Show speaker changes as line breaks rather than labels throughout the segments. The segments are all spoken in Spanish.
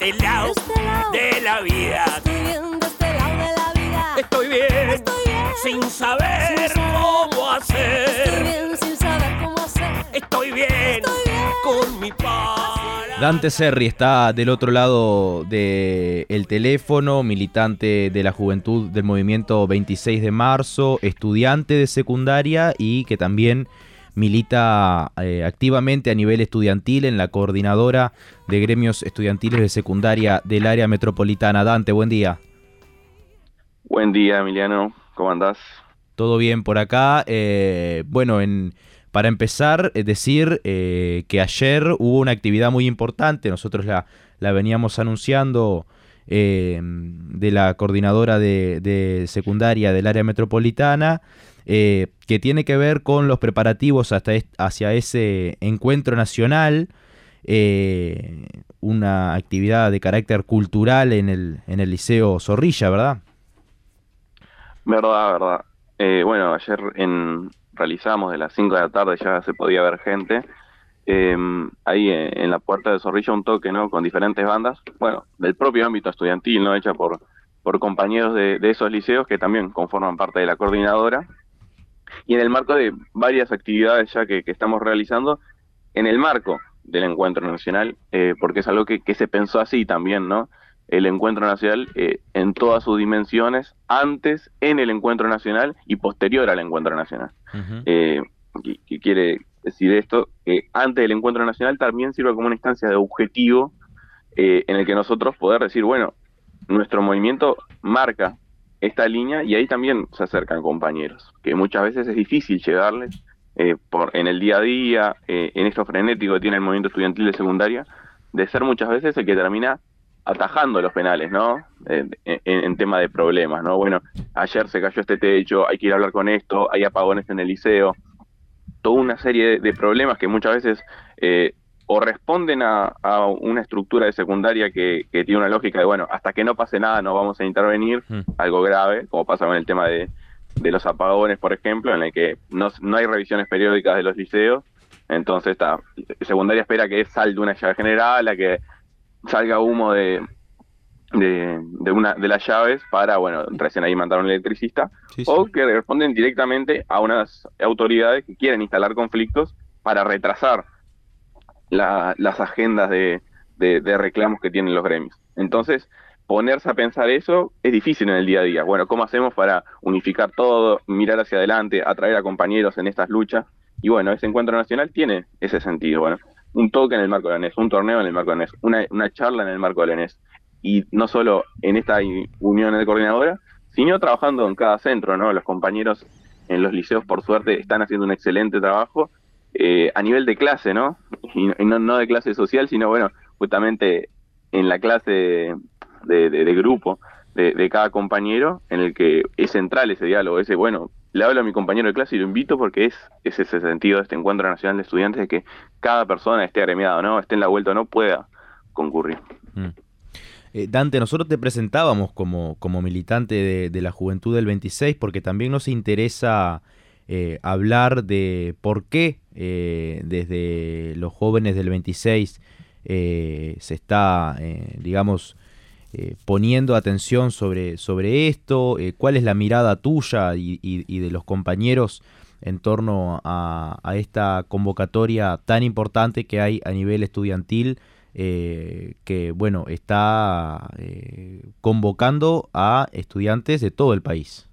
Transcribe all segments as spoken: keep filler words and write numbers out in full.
este lado,
de este lado
de la vida.
Estoy bien de este lado de la vida.
Estoy bien,
Estoy bien
sin saber,
sin saber
cómo hacer.
Estoy bien sin saber cómo hacer.
Estoy bien,
Estoy bien
con mi para.
Dante Serri está del otro lado del teléfono, militante de la juventud del movimiento veintiséis de marzo, estudiante de secundaria y que también milita eh, activamente a nivel estudiantil en la coordinadora de gremios estudiantiles de secundaria del área metropolitana. Dante, buen día.
Buen día, Emiliano. ¿Cómo andás?
Todo bien por acá. Eh, bueno, en... Para empezar, es decir eh, que ayer hubo una actividad muy importante, nosotros la, la veníamos anunciando eh, de la coordinadora de, de secundaria del área metropolitana, eh, que tiene que ver con los preparativos hasta es, hacia ese encuentro nacional, eh, una actividad de carácter cultural en el, en el Liceo Zorrilla, ¿verdad?
Verdad, verdad. Eh, bueno, ayer en... realizamos de las cinco de la tarde, ya se podía ver gente, eh, ahí en, en la puerta de Zorrilla un toque, ¿no? Con diferentes bandas, bueno, del propio ámbito estudiantil, ¿no? Hecha por, por compañeros de, de esos liceos que también conforman parte de la coordinadora, y en el marco de varias actividades ya que, que estamos realizando, en el marco del encuentro nacional, eh, porque es algo que, que se pensó así también, ¿no? El encuentro nacional eh, en todas sus dimensiones, antes, en el encuentro nacional y posterior al encuentro nacional. Uh-huh. Eh, ¿qué, qué quiere decir esto? Que antes del encuentro nacional también sirve como una instancia de objetivo eh, en el que nosotros poder decir, bueno, nuestro movimiento marca esta línea y ahí también se acercan compañeros, que muchas veces es difícil llegarles eh, por, en el día a día, eh, en esto frenético que tiene el movimiento estudiantil de secundaria, de ser muchas veces el que termina atajando los penales, ¿no? Eh, en, en tema de problemas, ¿no? Bueno, ayer se cayó este techo, hay que ir a hablar con esto, hay apagones en el liceo, toda una serie de, de problemas que muchas veces eh, o responden a, a una estructura de secundaria que, que tiene una lógica de, bueno, hasta que no pase nada no vamos a intervenir, mm. algo grave, como pasa con el tema de, de los apagones, por ejemplo, en el que no, no hay revisiones periódicas de los liceos, entonces esta secundaria espera que salte una llave general, a que salga humo de, de, de una de las llaves para, bueno, recién ahí mandaron un electricista, sí, sí. o que responden directamente a unas autoridades que quieren instalar conflictos para retrasar la, las agendas de, de, de reclamos que tienen los gremios. Entonces, ponerse a pensar eso es difícil en el día a día. Bueno, ¿cómo hacemos para unificar todo, mirar hacia adelante, atraer a compañeros en estas luchas? Y bueno, ese encuentro nacional tiene ese sentido, bueno. Un toque en el marco de la E N E S, un torneo en el marco de la E N E S, una, una charla en el marco de la E N E S. Y no solo en esta unión de coordinadora, sino trabajando en cada centro, ¿no? Los compañeros en los liceos, por suerte, están haciendo un excelente trabajo eh, a nivel de clase, ¿no? Y, y no, no de clase social, sino, bueno, justamente en la clase de, de, de, de grupo de, de cada compañero, en el que es central ese diálogo, ese, bueno, le hablo a mi compañero de clase y lo invito porque es, es ese sentido de este encuentro nacional de estudiantes de que cada persona esté agremiada, ¿no? Esté en la vuelta o no, pueda concurrir.
Mm. Eh, Dante, nosotros te presentábamos como, como militante de, de la Juventud del veintiséis porque también nos interesa eh, hablar de por qué eh, desde los jóvenes del veintiséis eh, se está, eh, digamos, Eh, poniendo atención sobre, sobre esto, eh, cuál es la mirada tuya y, y, y de los compañeros en torno a, a esta convocatoria tan importante que hay a nivel estudiantil, eh, que bueno, está eh, convocando a estudiantes de todo el país.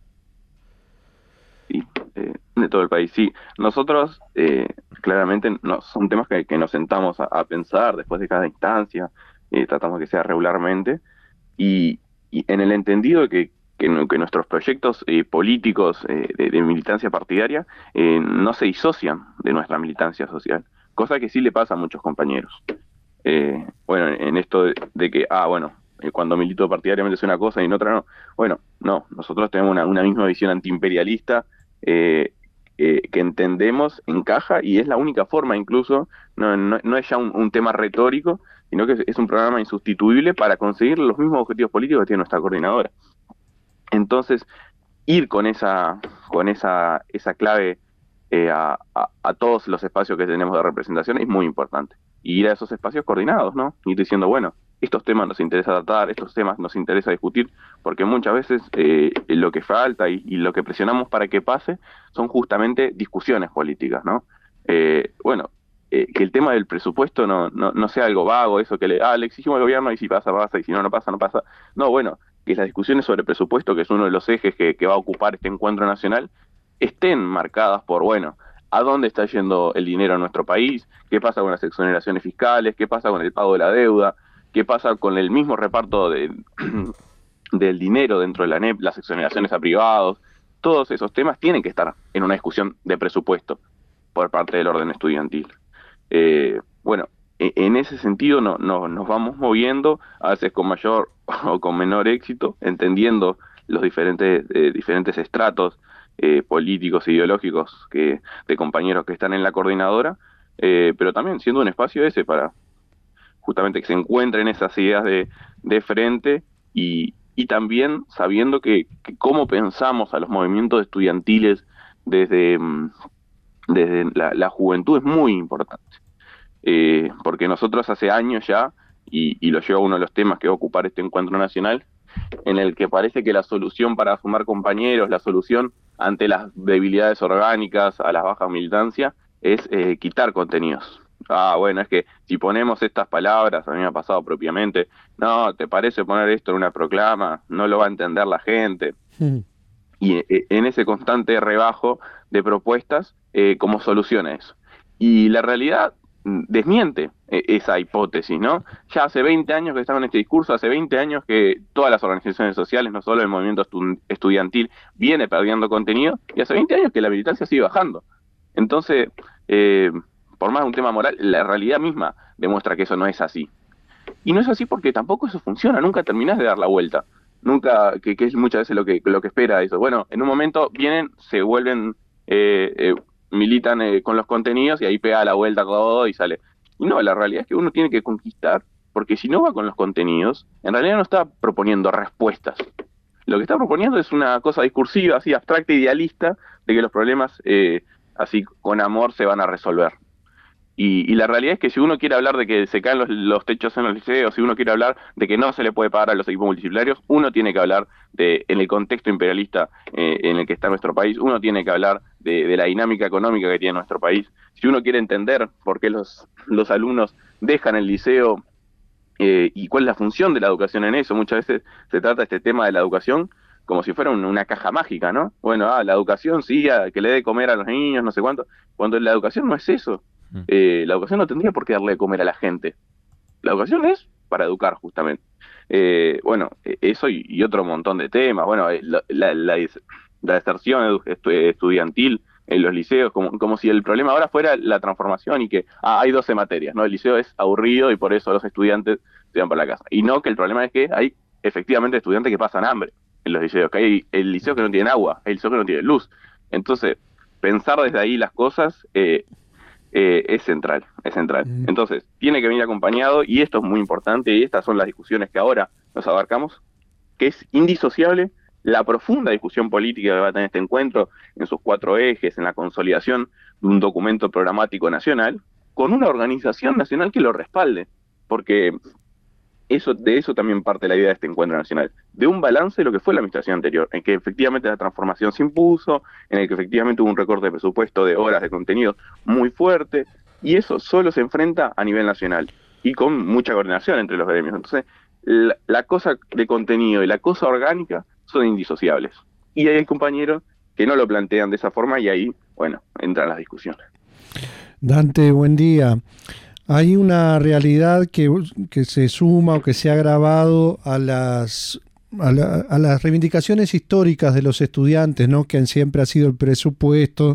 Sí, eh, de todo el país, sí. Nosotros, eh, claramente, no, son temas que, que nos sentamos a, a pensar después de cada instancia, eh, tratamos que sea regularmente, Y, y en el entendido de que, que, que nuestros proyectos eh, políticos eh, de, de militancia partidaria eh, no se disocian de nuestra militancia social, cosa que sí le pasa a muchos compañeros. Eh, bueno, en esto de, de que, ah, bueno, eh, cuando milito partidariamente es una cosa y en otra no. Bueno, no, nosotros tenemos una, una misma visión antiimperialista eh, eh, que entendemos, encaja y es la única forma incluso, no, no, no es ya un, un tema retórico, sino que es un programa insustituible para conseguir los mismos objetivos políticos que tiene nuestra coordinadora. Entonces, ir con esa con esa esa clave eh, a, a, a todos los espacios que tenemos de representación es muy importante. Y ir a esos espacios coordinados, ¿no? Ir diciendo, bueno, estos temas nos interesa tratar, estos temas nos interesa discutir, porque muchas veces eh, lo que falta y, y lo que presionamos para que pase son justamente discusiones políticas, ¿no? Eh, bueno, eh, que el tema del presupuesto no, no, no sea algo vago, eso que le, ah, le exigimos al gobierno y si pasa, pasa, y si no, no pasa, no pasa. No, bueno, que las discusiones sobre presupuesto, que es uno de los ejes que, que va a ocupar este encuentro nacional, estén marcadas por, bueno, a dónde está yendo el dinero en nuestro país, qué pasa con las exoneraciones fiscales, qué pasa con el pago de la deuda, qué pasa con el mismo reparto de, del dinero dentro de la N E P, las exoneraciones a privados. Todos esos temas tienen que estar en una discusión de presupuesto por parte del orden estudiantil. Eh, bueno, en ese sentido no, no, nos vamos moviendo, a veces con mayor o con menor éxito, entendiendo los diferentes, eh, diferentes estratos eh, políticos e ideológicos que, de compañeros que están en la coordinadora, eh, pero también siendo un espacio ese para justamente que se encuentren esas ideas de, de frente y, y también sabiendo que, que cómo pensamos a los movimientos estudiantiles desde, desde la, la juventud es muy importante. Eh, porque nosotros hace años ya, y, y lo llevo a uno de los temas que va a ocupar este encuentro nacional, en el que parece que la solución para sumar compañeros, la solución ante las debilidades orgánicas, a las bajas militancias, es eh, quitar contenidos. Ah, bueno, es que si ponemos estas palabras, a mí me ha pasado propiamente, no, ¿te parece poner esto en una proclama? No lo va a entender la gente. Mm. Y eh, en ese constante rebajo de propuestas eh, como solución a eso. Y la realidad desmiente esa hipótesis, ¿no? Ya hace veinte años que estamos en este discurso, hace veinte años que todas las organizaciones sociales, no solo el movimiento estu- estudiantil, viene perdiendo contenido, y hace veinte años que la militancia sigue bajando. Entonces, eh, por más de un tema moral, la realidad misma demuestra que eso no es así. Y no es así porque tampoco eso funciona, nunca terminás de dar la vuelta. Nunca, que, que es muchas veces lo que, lo que espera eso. Bueno, en un momento vienen, se vuelven... Eh, eh, militan eh, con los contenidos y ahí pega la vuelta todo y sale. Y no, la realidad es que uno tiene que conquistar, porque si no va con los contenidos, en realidad no está proponiendo respuestas. Lo que está proponiendo es una cosa discursiva, así abstracta, idealista, de que los problemas eh, así con amor se van a resolver. Y, y la realidad es que si uno quiere hablar de que se caen los, los techos en los liceos, si uno quiere hablar de que no se le puede pagar a los equipos multidisciplinarios, uno tiene que hablar de, en el contexto imperialista eh, en el que está nuestro país, uno tiene que hablar de, de la dinámica económica que tiene nuestro país. Si uno quiere entender por qué los, los alumnos dejan el liceo eh, y cuál es la función de la educación en eso, muchas veces se trata este tema de la educación como si fuera un, una caja mágica, ¿no? Bueno, ah, la educación sí, a, que le dé comer a los niños, no sé cuánto, cuando la educación no es eso. Eh, la educación no tendría por qué darle de comer a la gente. La educación es para educar, justamente. Eh, bueno, eso y, y otro montón de temas. Bueno, la, la, la, la deserción estudiantil en los liceos, como, como si el problema ahora fuera la transformación y que ah, hay doce materias, ¿no? El liceo es aburrido y por eso los estudiantes se van para la casa. Y no, que el problema es que hay efectivamente estudiantes que pasan hambre en los liceos, que hay el liceo que no tiene agua, el liceo que no tiene luz. Entonces, pensar desde ahí las cosas... Eh, Eh, es central, es central. Entonces, tiene que venir acompañado, y esto es muy importante, y estas son las discusiones que ahora nos abarcamos, que es indisociable la profunda discusión política que va a tener este encuentro en sus cuatro ejes, en la consolidación de un documento programático nacional, con una organización nacional que lo respalde, porque eso, de eso también parte la idea de este encuentro nacional, de un balance de lo que fue la administración anterior, en que efectivamente la transformación se impuso, en el que efectivamente hubo un recorte de presupuesto de horas de contenido muy fuerte, y eso solo se enfrenta a nivel nacional, y con mucha coordinación entre los gremios. Entonces, la, la cosa de contenido y la cosa orgánica son indisociables. Y hay compañeros que no lo plantean de esa forma, y ahí, bueno, entran las discusiones.
Dante, buen día. Hay una realidad que, que se suma o que se ha agravado a las, a, la, a las reivindicaciones históricas de los estudiantes, ¿no? Que siempre ha sido el presupuesto,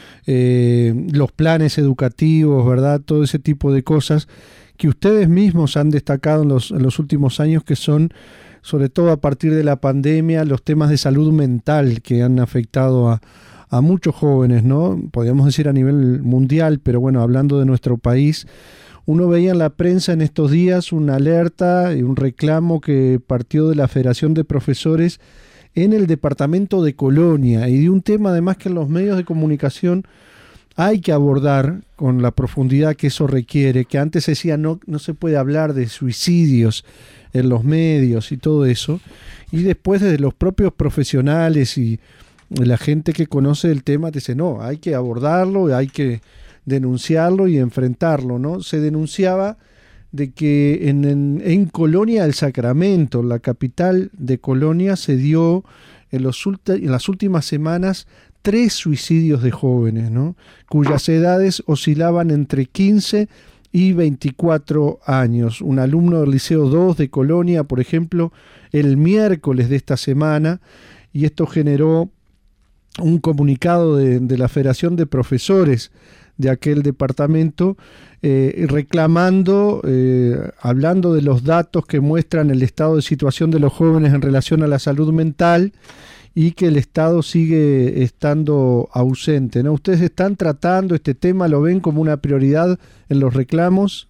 eh, los planes educativos, ¿verdad? Todo ese tipo de cosas que ustedes mismos han destacado en los, en los últimos años, que son, sobre todo a partir de la pandemia, los temas de salud mental que han afectado a, a muchos jóvenes, ¿no? Podríamos decir a nivel mundial, pero bueno, hablando de nuestro país, uno veía en la prensa en estos días una alerta y un reclamo que partió de la Federación de Profesores en el departamento de Colonia, y de un tema además que en los medios de comunicación hay que abordar con la profundidad que eso requiere, que antes se decía no, no se puede hablar de suicidios en los medios y todo eso, y después desde los propios profesionales y la gente que conoce el tema te dice, no, hay que abordarlo, hay que denunciarlo y enfrentarlo, ¿no? Se denunciaba de que en, en, en Colonia del Sacramento, la capital de Colonia, se dio en, los ulti- en las últimas semanas tres suicidios de jóvenes, ¿no? Cuyas edades oscilaban entre quince y veinticuatro años. Un alumno del Liceo dos de Colonia, por ejemplo, el miércoles de esta semana, y esto generó un comunicado de, de la Federación de Profesores de aquel departamento, eh, reclamando, eh, hablando de los datos que muestran el estado de situación de los jóvenes en relación a la salud mental y que el Estado sigue estando ausente, ¿no? ¿Ustedes están tratando este tema, lo ven como una prioridad en los reclamos?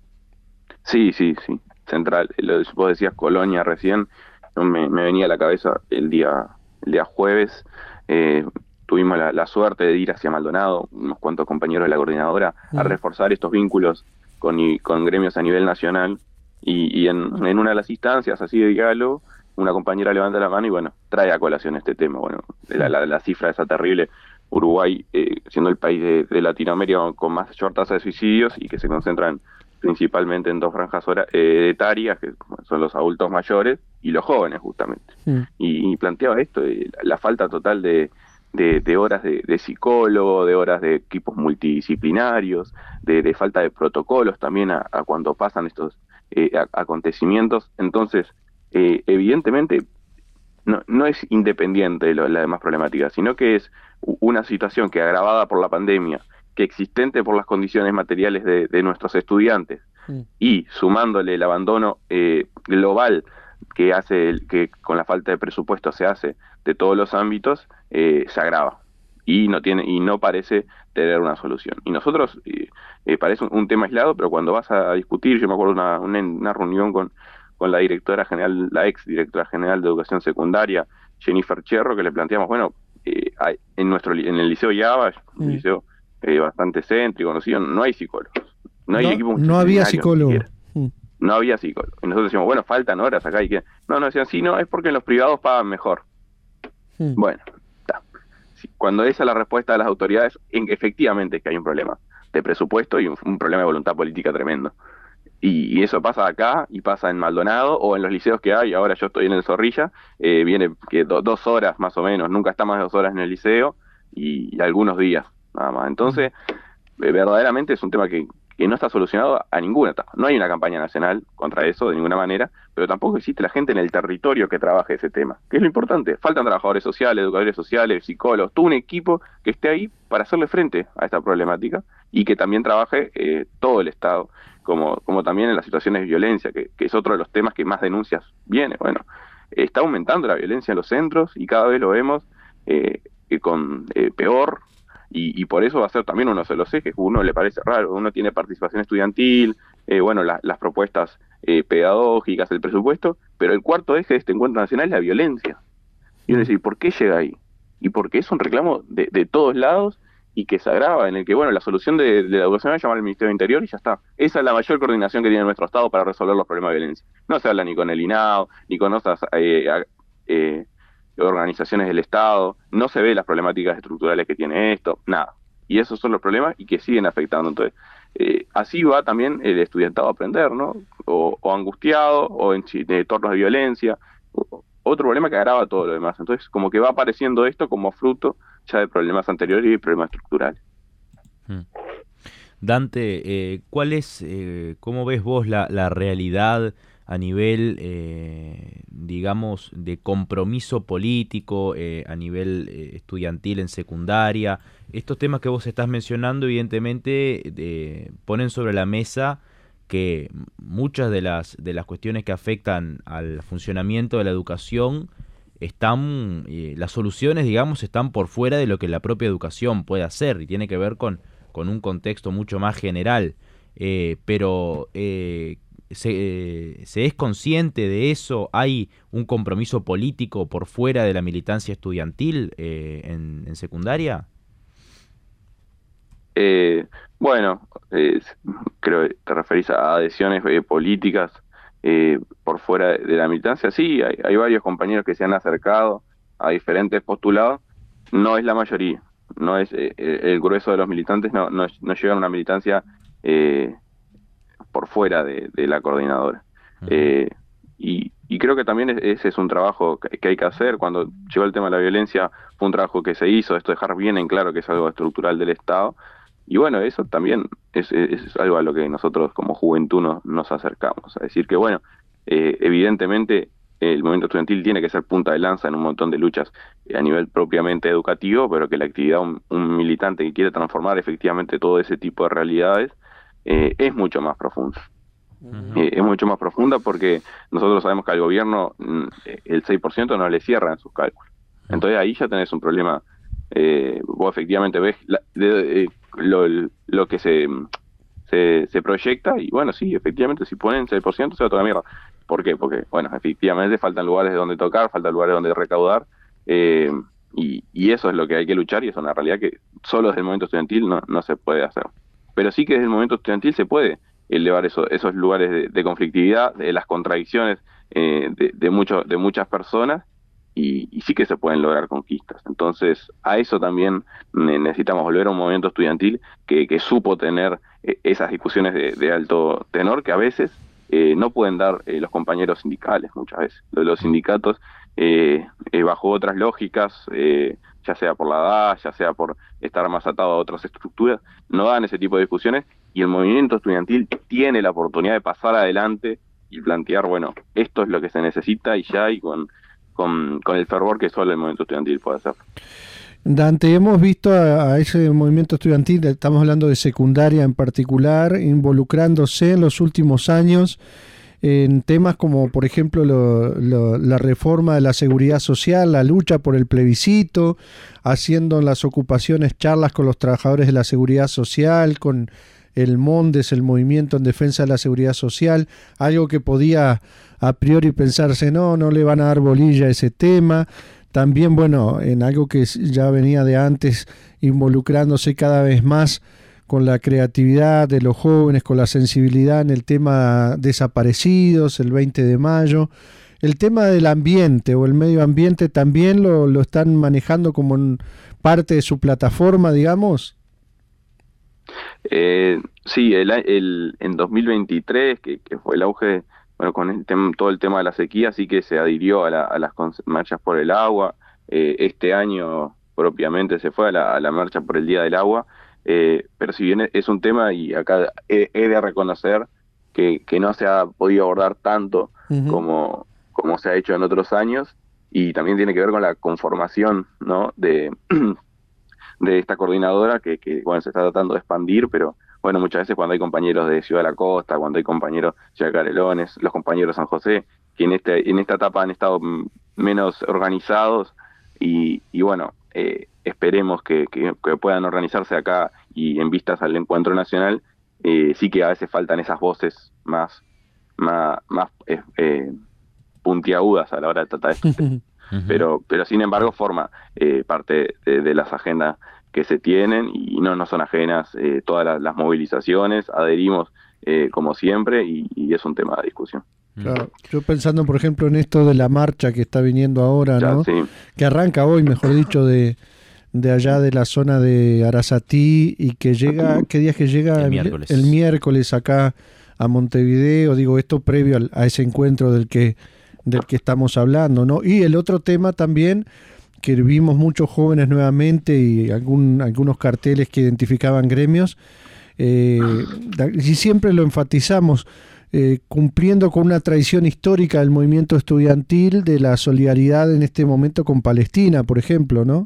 Sí, sí, sí, central. Lo, vos decías Colonia recién, me, me venía a la cabeza el día, el día jueves, eh, tuvimos la, la suerte de ir hacia Maldonado, unos cuantos compañeros de la coordinadora, mm. a reforzar estos vínculos con, con gremios a nivel nacional, y, y en, en una de las instancias así de diálogo, una compañera levanta la mano y bueno, trae a colación este tema. Bueno, la, la, la cifra esa terrible, Uruguay eh, siendo el país de, de Latinoamérica con más mayor tasa de suicidios y que se concentran principalmente en dos franjas hora, eh, etarias, que son los adultos mayores y los jóvenes justamente. Mm. Y, y planteaba esto, eh, la, la falta total de, de, de horas de, de psicólogo, de horas de equipos multidisciplinarios, de, de falta de protocolos también a, a cuando pasan estos eh, a, acontecimientos. Entonces, Eh, evidentemente no, no es independiente de lo, la demás problemática, sino que es una situación que agravada por la pandemia, que existente por las condiciones materiales de, de nuestros estudiantes, sí. y sumándole el abandono eh, global que hace el, que con la falta de presupuesto se hace de todos los ámbitos, eh, se agrava y no tiene y no parece tener una solución. Y nosotros eh, eh, parece un, un tema aislado, pero cuando vas a discutir, yo me acuerdo una, una, una reunión con con la directora general, la ex directora general de Educación Secundaria, Jennifer Cherro, que le planteamos, bueno, eh, hay, en nuestro en el Liceo Yaba, un mm. liceo eh, bastante céntrico, conocido, no hay psicólogos, no hay
no,
equipos
no había psicólogos.
Mm. No había psicólogos. Y nosotros decíamos, bueno, faltan horas acá, y que no, no decían, sí, no, es porque en los privados pagan mejor. Mm. Bueno, está. Sí, cuando esa es la respuesta de las autoridades, en, efectivamente es que hay un problema de presupuesto y un, un problema de voluntad política tremendo. Y, y eso pasa acá y pasa en Maldonado o en los liceos que hay. Ahora yo estoy en el Zorrilla, eh, viene que do, dos horas más o menos, nunca está más de dos horas en el liceo y, y algunos días nada más. Entonces, eh, verdaderamente es un tema que, que no está solucionado a ninguna etapa. No hay una campaña nacional contra eso de ninguna manera, pero tampoco existe la gente en el territorio que trabaje ese tema, que es lo importante. Faltan trabajadores sociales, educadores sociales, psicólogos, todo un equipo que esté ahí para hacerle frente a esta problemática y que también trabaje eh, todo el Estado. Como, como también en las situaciones de violencia, que, que es otro de los temas que más denuncias viene. Bueno, está aumentando la violencia en los centros y cada vez lo vemos eh, con eh, peor, y, y por eso va a ser también uno de los ejes. Uno le parece raro, uno tiene participación estudiantil, eh, bueno, la, las propuestas eh, pedagógicas, el presupuesto, pero el cuarto eje de este encuentro nacional es la violencia. Y uno dice, ¿y por qué llega ahí? Y porque es un reclamo de, de todos lados, y que se agrava, en el que, bueno, la solución de, de la educación es llamar al Ministerio del Interior y ya está. Esa es la mayor coordinación que tiene nuestro Estado para resolver los problemas de violencia. No se habla ni con el I N A O, ni con otras eh, eh, organizaciones del Estado, no se ve las problemáticas estructurales que tiene esto, nada. Y esos son los problemas y que siguen afectando. Entonces, eh, así va también el estudiantado a aprender, ¿no? O, o angustiado, o en, en entornos de violencia, o, otro problema que agrava todo lo demás. Entonces, como que va apareciendo esto como fruto ya de problemas anteriores y de problemas estructurales.
Dante, eh, ¿cuál es, eh, cómo ves vos la, la realidad a nivel, eh, digamos, de compromiso político, eh, a nivel eh, estudiantil en secundaria? Estos temas que vos estás mencionando, evidentemente, eh, ponen sobre la mesa que muchas de las, de las cuestiones que afectan al funcionamiento de la educación están, eh, las soluciones, digamos, están por fuera de lo que la propia educación puede hacer y tiene que ver con, con un contexto mucho más general. Eh, pero eh, se, eh, ¿se es consciente de eso? ¿Hay un compromiso político por fuera de la militancia estudiantil eh, en, en secundaria?
Eh, bueno, eh, creo que te referís a adhesiones eh, políticas eh, por fuera de, de la militancia. Sí, hay, hay varios compañeros que se han acercado a diferentes postulados. No es la mayoría, no es eh, el grueso de los militantes, no, no, no llegan a una militancia eh, por fuera de, de la coordinadora. Uh-huh. Eh, y, y creo que también ese es un trabajo que, que hay que hacer. Cuando llegó el tema de la violencia, fue un trabajo que se hizo, esto dejar bien en claro que es algo estructural del Estado. Y bueno, eso también es, es algo a lo que nosotros como juventud nos, nos acercamos. A decir que, bueno, eh, evidentemente el movimiento estudiantil tiene que ser punta de lanza en un montón de luchas a nivel propiamente educativo, pero que la actividad, un, un militante que quiere transformar efectivamente todo ese tipo de realidades, eh, es mucho más profunda. Uh-huh. Eh, es mucho más profunda porque nosotros sabemos que al gobierno el seis por ciento no le cierran sus cálculos. Entonces ahí ya tenés un problema. Eh, vos efectivamente ves la, de, de, lo, lo que se, se se proyecta y bueno, sí, efectivamente si ponen seis por ciento se va toda la mierda. ¿Por qué? Porque, bueno, efectivamente faltan lugares donde tocar, faltan lugares donde recaudar, eh, y, y eso es lo que hay que luchar, y es una realidad que solo desde el movimiento estudiantil no, no se puede hacer. Pero sí que desde el movimiento estudiantil se puede elevar eso, esos lugares de, de conflictividad, de las contradicciones eh, de, de, mucho, de muchas personas, y, y sí que se pueden lograr conquistas. Entonces, a eso también necesitamos volver a un movimiento estudiantil que, que supo tener eh, esas discusiones de, de alto tenor que a veces Eh, no pueden dar eh, los compañeros sindicales muchas veces. Los sindicatos, eh, eh, bajo otras lógicas, eh, ya sea por la edad, ya sea por estar más atado a otras estructuras, no dan ese tipo de discusiones, y el movimiento estudiantil tiene la oportunidad de pasar adelante y plantear, bueno, esto es lo que se necesita y ya, y con, con, con el fervor que solo el movimiento estudiantil puede hacer.
Dante, hemos visto a, a ese movimiento estudiantil, estamos hablando de secundaria en particular, involucrándose en los últimos años en temas como, por ejemplo, lo, lo, la reforma de la seguridad social, la lucha por el plebiscito, haciendo en las ocupaciones charlas con los trabajadores de la seguridad social, con el MONDES, el Movimiento en Defensa de la Seguridad Social, algo que podía a priori pensarse, no, no le van a dar bolilla a ese tema. También, bueno, en algo que ya venía de antes, involucrándose cada vez más con la creatividad de los jóvenes, con la sensibilidad en el tema desaparecidos, el veinte de mayo. El tema del ambiente o el medio ambiente también lo, lo están manejando como en parte de su plataforma, digamos.
Eh, sí, el, el, en dos mil veintitrés, que, que fue el auge, bueno, con el tema, todo el tema de la sequía, sí que se adhirió a, la, a las marchas por el agua. Eh, este año propiamente se fue a la, a la marcha por el Día del Agua, eh, pero si bien es un tema, y acá he, he de reconocer que, que no se ha podido abordar tanto uh-huh. como, como se ha hecho en otros años, y también tiene que ver con la conformación, ¿no?, de, de esta coordinadora que, que bueno, se está tratando de expandir, pero bueno, muchas veces cuando hay compañeros de Ciudad de la Costa, cuando hay compañeros de Ciudad de Canelones, los compañeros de San José, que en este en esta etapa han estado menos organizados, y, y bueno, eh, esperemos que, que, que puedan organizarse acá, y en vistas al encuentro nacional, eh, sí que a veces faltan esas voces más, más, más eh, eh, puntiagudas a la hora de tratar esto. pero, pero sin embargo forma eh, parte de, de las agendas que se tienen, y no, no son ajenas eh, todas las, las movilizaciones, adherimos eh, como siempre, y, y es un tema de discusión.
Claro. Yo pensando, por ejemplo, en esto de la marcha que está viniendo ahora, ya, ¿no?
Sí.
Que arranca hoy, mejor dicho, de, de allá de la zona de Arasatí, y que llega, ¿qué día es que llega?
El miércoles.
El miércoles acá a Montevideo, digo, esto previo al, a ese encuentro del que, del que estamos hablando, ¿no? Y el otro tema también, que vimos muchos jóvenes nuevamente, y algún, algunos carteles que identificaban gremios, eh, y siempre lo enfatizamos, eh, cumpliendo con una tradición histórica del movimiento estudiantil, de la solidaridad en este momento con Palestina, por ejemplo, ¿no?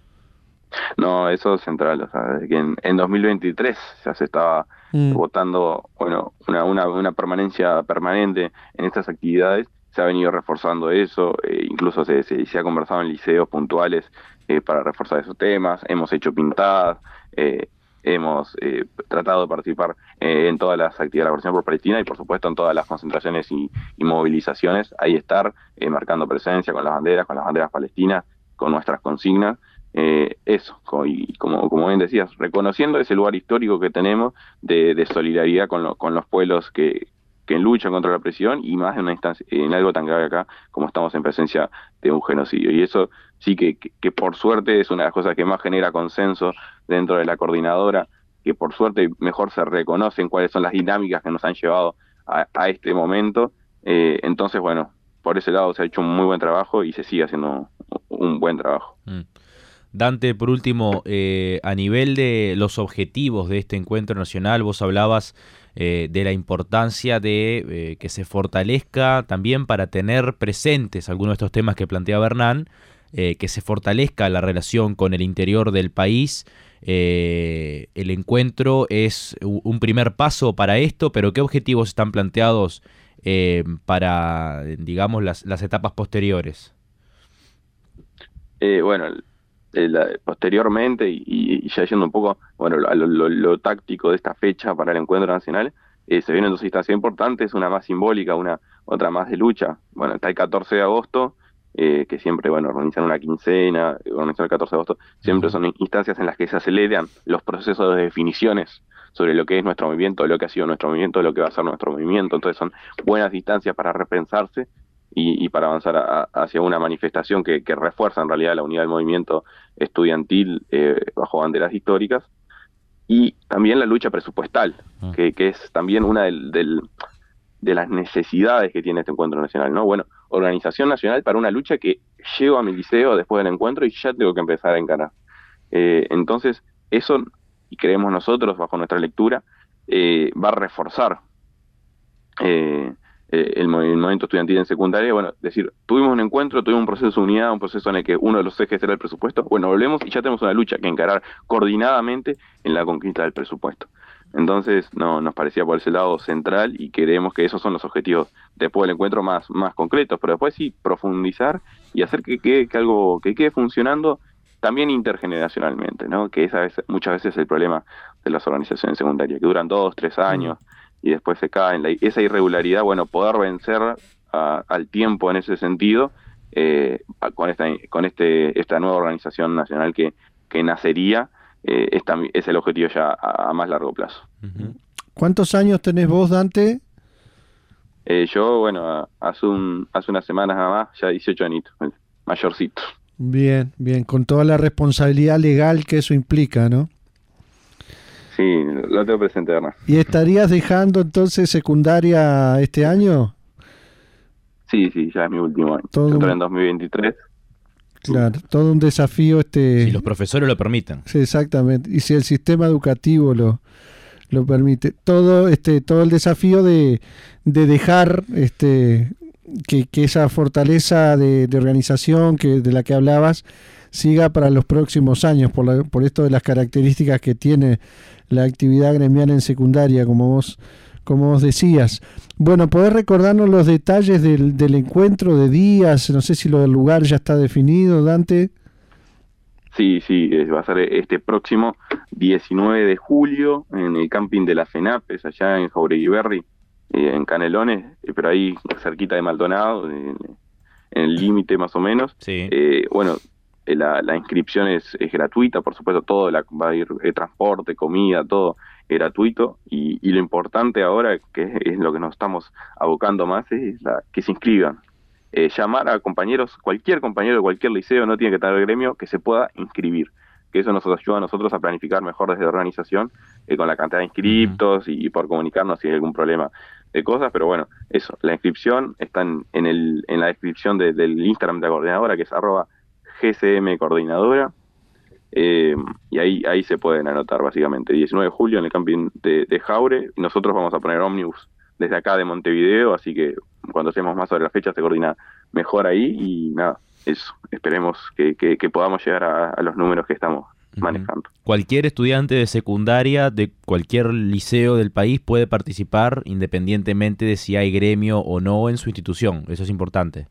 No, eso es central, o sea, desde que en, en dos mil veintitrés ya se estaba mm. votando, bueno, una, una, una permanencia permanente en estas actividades. Se ha venido reforzando eso, eh, incluso se, se, se ha conversado en liceos puntuales eh, para reforzar esos temas, hemos hecho pintadas, eh, hemos eh, tratado de participar eh, en todas las actividades de la Coordinación por Palestina, y por supuesto en todas las concentraciones y, y movilizaciones, ahí estar eh, marcando presencia con las banderas, con las banderas palestinas, con nuestras consignas, eh, eso, co- y como, como bien decías, reconociendo ese lugar histórico que tenemos de, de solidaridad con, lo- con los pueblos que, que luchan contra la presión y más en una instancia, en algo tan grave acá como estamos en presencia de un genocidio. Y eso sí que, que, que por suerte es una de las cosas que más genera consenso dentro de la coordinadora, que por suerte mejor se reconocen cuáles son las dinámicas que nos han llevado a, a este momento. Eh, entonces, bueno, por ese lado se ha hecho un muy buen trabajo y se sigue haciendo un buen trabajo.
Mm. Dante, por último, eh, a nivel de los objetivos de este encuentro nacional, vos hablabas eh, de la importancia de eh, que se fortalezca también para tener presentes algunos de estos temas que planteaba Hernán, eh, que se fortalezca la relación con el interior del país. Eh, el encuentro es un primer paso para esto, pero ¿qué objetivos están planteados eh, para, digamos, las, las etapas posteriores?
Eh, bueno, eh, la- posteriormente, y, y ya yendo un poco, bueno, a lo, lo- lo táctico de esta fecha para el encuentro nacional, eh, se vienen dos instancias importantes, una más simbólica, una otra más de lucha. Bueno, está el catorce de agosto, eh, que siempre, bueno, organizan una quincena, organizan el catorce de agosto, siempre son instancias en las que se aceleran los procesos de definiciones sobre lo que es nuestro movimiento, lo que ha sido nuestro movimiento, lo que va a ser nuestro movimiento. Entonces son buenas instancias para repensarse y, y para avanzar a- a- hacia una manifestación que, que refuerza en realidad la unidad del movimiento estudiantil eh, bajo banderas históricas, y también la lucha presupuestal,
Ah.
que, que es también una del, del- de las necesidades que tiene este encuentro nacional, ¿no? Bueno, organización nacional para una lucha que llego a mi liceo después del encuentro y ya tengo que empezar a encarar. Eh, entonces, eso, y creemos nosotros, bajo nuestra lectura, eh, va a reforzar eh, eh, el, movi- el movimiento estudiantil en secundaria. Bueno, decir, tuvimos un encuentro, tuvimos un proceso de unidad, un proceso en el que uno de los ejes era el presupuesto. Bueno, volvemos y ya tenemos una lucha que encarar coordinadamente en la conquista del presupuesto. Entonces, no, nos parecía por ese lado central y creemos que esos son los objetivos después del encuentro más, más concretos, pero después sí profundizar y hacer que quede que algo que quede funcionando también intergeneracionalmente, ¿no? Que esa es muchas veces el problema de las organizaciones secundarias, que duran dos, tres años y después se caen. La, esa irregularidad, bueno, poder vencer a, al tiempo en ese sentido, eh, a- con esta con este esta nueva organización nacional que, que nacería, eh, es, tambi- es el objetivo ya a, a más largo plazo.
Ujú.
¿Cuántos años tenés vos, Dante?
Eh, yo, bueno, a- hace un hace unas semanas nada más, ya dieciocho añitos, mayorcito.
Bien, bien, con toda la responsabilidad legal que eso implica, ¿no?
Sí, lo tengo presente, Hernán.
¿Y estarías dejando entonces secundaria este año?
Sí, sí, ya es mi último año.
Todo
Yo entré
un-
en dos mil veintitrés.
Claro, todo un desafío este.
Si los profesores lo permiten.
Sí, exactamente. Y si el sistema educativo lo, lo permite. Todo, este, todo el desafío de, de dejar este que, que esa fortaleza de, de organización que, de la que hablabas siga para los próximos años, por, la- por esto de las características que tiene la actividad gremial en secundaria, como vos, como vos decías. Bueno, ¿podés recordarnos los detalles del, del encuentro de días? No sé si lo del lugar ya está definido, Dante.
Sí, sí, eh, va a ser este próximo diecinueve de julio en el camping de la FENAPES, allá en Jauregui Berri, eh, en Canelones, eh, pero ahí cerquita de Maldonado, en, en el límite más o menos.
Sí.
Eh, bueno, eh, la, la inscripción es, es gratuita, por supuesto, todo la, va a ir eh, transporte, comida, todo es gratuito, y, y lo importante ahora, que es, es lo que nos estamos abocando más, es la, que se inscriban. Eh, llamar a compañeros, cualquier compañero de cualquier liceo, no tiene que estar el gremio, que se pueda inscribir, que eso nos ayuda a nosotros a planificar mejor desde la organización, eh, con la cantidad de inscriptos y, y por comunicarnos si hay algún problema de cosas. Pero bueno, eso, la inscripción está en, en, el, en la descripción de, del Instagram de la coordinadora, que es arroba gcm coordinadora, eh, y ahí ahí se pueden anotar básicamente. diecinueve de julio en el camping de, de Jaure, y nosotros vamos a poner ómnibus desde acá de Montevideo, así que cuando hacemos más sobre la fecha se coordina mejor ahí, y nada, eso, esperemos que, que, que podamos llegar a, a los números que estamos
Ujú.
manejando.
Cualquier estudiante de secundaria de cualquier liceo del país puede participar independientemente de si hay gremio o no en su institución. Eso es importante.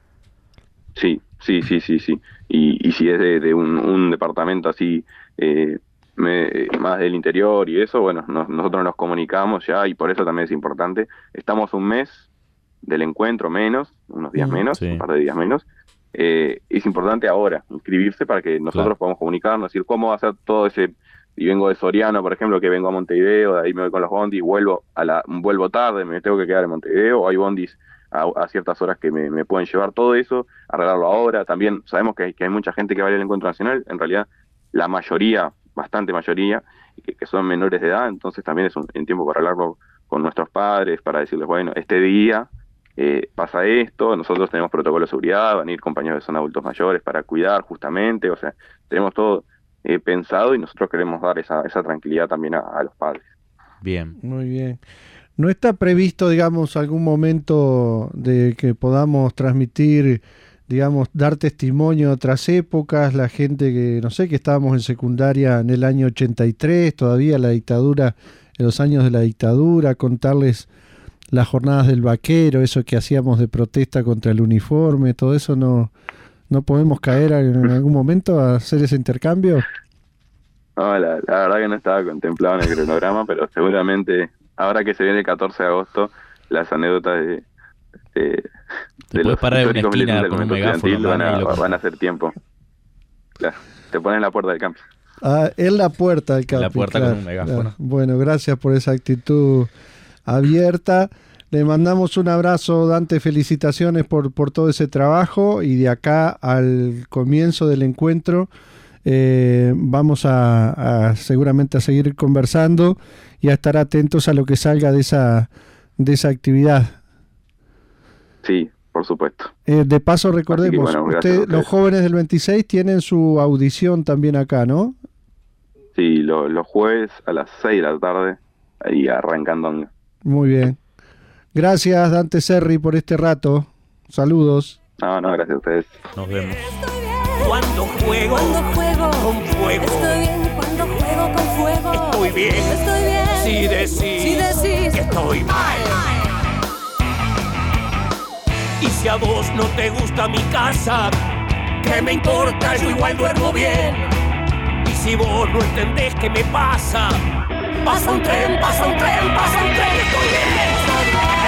Sí, sí, sí, sí, sí. Y, y si es de, de un, un departamento así, eh, me- más del interior y eso, bueno, nos- nosotros nos comunicamos ya, y por eso también es importante. Estamos un mes del encuentro menos, unos días
Mm,
menos,
sí.
un par de días menos, eh, es importante ahora inscribirse para que nosotros
Claro.
podamos comunicarnos, decir cómo va a ser todo ese, y vengo de Soriano, por ejemplo, que vengo a Montevideo, de ahí me voy con los bondis, vuelvo a la, vuelvo tarde, me tengo que quedar en Montevideo, o hay bondis a, a ciertas horas que me, me pueden llevar, todo eso, arreglarlo ahora. También sabemos que hay, que hay mucha gente que va al encuentro nacional, en realidad la mayoría, bastante mayoría, que, que son menores de edad, entonces también es un, un tiempo para hablarlo con nuestros padres, para decirles, bueno, este día eh, pasa esto, nosotros tenemos protocolo de seguridad, van a ir compañeros que son adultos mayores para cuidar justamente, o sea, tenemos todo eh, pensado y nosotros queremos dar esa, esa tranquilidad también a, a los padres.
Bien.
Muy bien. ¿No está previsto, digamos, algún momento de que podamos transmitir, digamos, dar testimonio de otras épocas, la gente que, no sé, que estábamos en secundaria en el año ochenta y tres, todavía la dictadura, en los años de la dictadura, contarles las jornadas del vaquero, eso que hacíamos de protesta contra el uniforme, todo eso? ¿No, no podemos caer en algún momento a hacer ese intercambio?
No, la, la verdad que no estaba contemplado en el cronograma, pero seguramente ahora que se viene el catorce de agosto, las anécdotas de, de,
Te
de
podés parar en una
históricos
esquina
militares del
con un
movimiento
megáfono,
estudiantil van
Dani, y lo
a,
que-
van a hacer tiempo. Claro, te ponen en la puerta del campus.
Ah, en la puerta del camping.
la puerta con
claro,
un megáfono.
claro. Bueno, gracias por esa actitud abierta. Le mandamos un abrazo, Dante, felicitaciones por, por todo ese trabajo, y de acá al comienzo del encuentro eh, vamos a, a seguramente a seguir conversando y a estar atentos a lo que salga de esa, de esa actividad.
Sí, por supuesto.
Eh, de paso, recordemos,
bueno, gracias
usted,
a ustedes.
los jóvenes del veintiséis tienen su audición también acá, ¿no?
Sí, lo- los jueves a las seis de la tarde, ahí arrancando.
Muy bien. Gracias, Dante Serri, por este rato. Saludos.
No, no, gracias a ustedes.
Nos vemos.
Estoy bien
Cuando juego
cuando juego
con fuego.
Estoy bien cuando juego con fuego.
Estoy bien.
Estoy bien.
Si decís,
Si decís
que estoy mal. Y si a vos no te gusta mi casa, ¿qué me importa? Yo igual duermo bien. Y si vos no entendés qué me pasa, pasa un tren, pasa un tren, pasa un tren. Estoy bien.